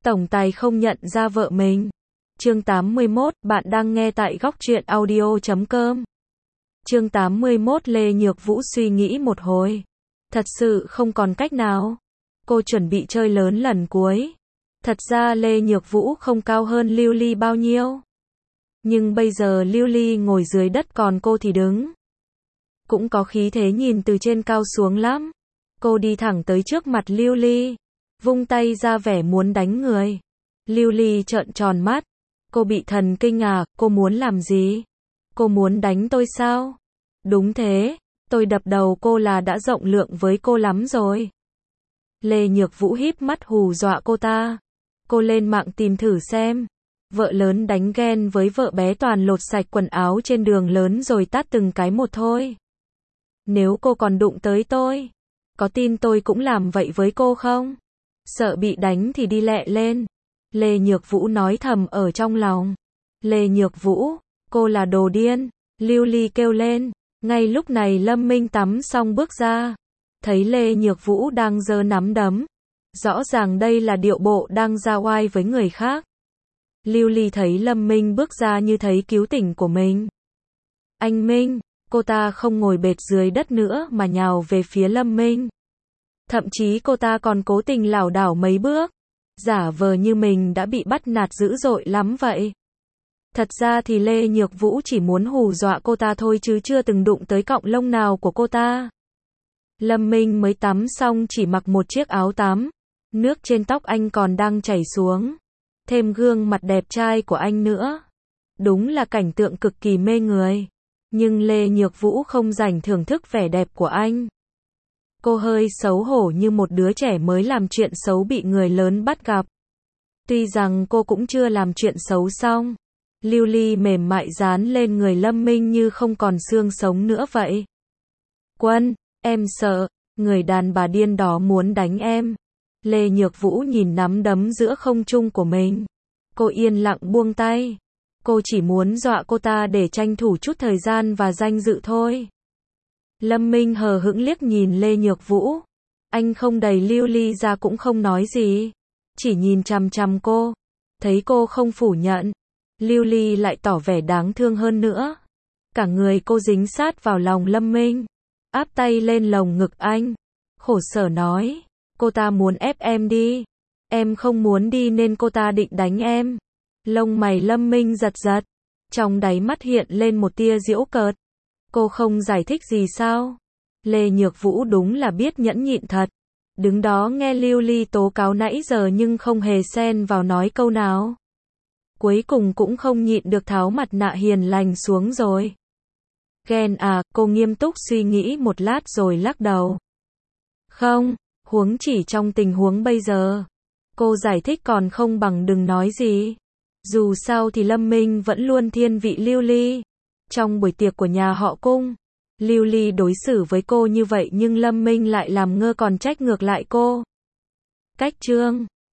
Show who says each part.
Speaker 1: Tổng tài không nhận ra vợ mình. Chương 81, bạn đang nghe tại góc truyện audio.com. Chương 81, Lê Nhược Vũ suy nghĩ một hồi. Thật sự không còn cách nào. Cô chuẩn bị chơi lớn lần cuối. Thật ra Lê Nhược Vũ không cao hơn Lưu Ly bao nhiêu. Nhưng bây giờ Lưu Ly ngồi dưới đất còn cô thì đứng. Cũng có khí thế nhìn từ trên cao xuống lắm. Cô đi thẳng tới trước mặt Lưu Ly, vung tay ra vẻ muốn đánh người. Lưu Ly trợn tròn mắt. Cô bị thần kinh à, cô muốn làm gì? Cô muốn đánh tôi sao? Đúng thế, tôi đập đầu cô là đã rộng lượng với cô lắm rồi. Lê Nhược Vũ híp mắt hù dọa cô ta. Cô lên mạng tìm thử xem. Vợ lớn đánh ghen với vợ bé toàn lột sạch quần áo trên đường lớn rồi tát từng cái một thôi. Nếu cô còn đụng tới tôi, có tin tôi cũng làm vậy với cô không? Sợ bị đánh thì đi lẹ lên. Lê Nhược Vũ nói thầm ở trong lòng. Lê Nhược Vũ, cô là đồ điên. Lưu Ly kêu lên. Ngay lúc này Lâm Minh tắm xong bước ra. Thấy Lê Nhược Vũ đang giơ nắm đấm. Rõ ràng đây là điệu bộ đang ra oai với người khác. Lưu Ly thấy Lâm Minh bước ra như thấy cứu tỉnh của mình. Anh Minh, cô ta không ngồi bệt dưới đất nữa mà nhào về phía Lâm Minh. Thậm chí cô ta còn cố tình lảo đảo mấy bước, giả vờ như mình đã bị bắt nạt dữ dội lắm vậy. Thật ra thì Lê Nhược Vũ chỉ muốn hù dọa cô ta thôi chứ chưa từng đụng tới cọng lông nào của cô ta. Lâm Minh mới tắm xong chỉ mặc một chiếc áo tắm, nước trên tóc anh còn đang chảy xuống, thêm gương mặt đẹp trai của anh nữa. Đúng là cảnh tượng cực kỳ mê người. Nhưng Lê Nhược Vũ không rảnh thưởng thức vẻ đẹp của anh. Cô hơi xấu hổ như một đứa trẻ mới làm chuyện xấu bị người lớn bắt gặp. Tuy rằng cô cũng chưa làm chuyện xấu xong. Lưu Ly mềm mại dán lên người Lâm Minh như không còn xương sống nữa vậy. Quân, em sợ, người đàn bà điên đó muốn đánh em. Lê Nhược Vũ nhìn nắm đấm giữa không trung của mình. Cô yên lặng buông tay. Cô chỉ muốn dọa cô ta để tranh thủ chút thời gian và danh dự thôi. Lâm Minh hờ hững liếc nhìn Lê Nhược Vũ. Anh không đẩy Lưu Ly ra cũng không nói gì. Chỉ nhìn chằm chằm cô. Thấy cô không phủ nhận. Lưu Ly lại tỏ vẻ đáng thương hơn nữa. Cả người cô dính sát vào lòng Lâm Minh. Áp tay lên lồng ngực anh. Khổ sở nói. Cô ta muốn ép em đi. Em không muốn đi nên cô ta định đánh em. Lông mày Lâm Minh giật giật. Trong đáy mắt hiện lên một tia giễu cợt. Cô không giải thích gì sao? Lê Nhược Vũ đúng là biết nhẫn nhịn thật. Đứng đó nghe Lưu Ly tố cáo nãy giờ nhưng không hề xen vào nói câu nào. Cuối cùng cũng không nhịn được tháo mặt nạ hiền lành xuống rồi. Ghen à, cô nghiêm túc suy nghĩ một lát rồi lắc đầu. Không, huống chỉ trong tình huống bây giờ. Cô giải thích còn không bằng đừng nói gì. Dù sao thì Lâm Minh vẫn luôn thiên vị Lưu Ly. Trong buổi tiệc của nhà họ Cung, Lưu Ly đối xử với cô như vậy nhưng Lâm Minh lại làm ngơ còn trách ngược lại cô. Cách chương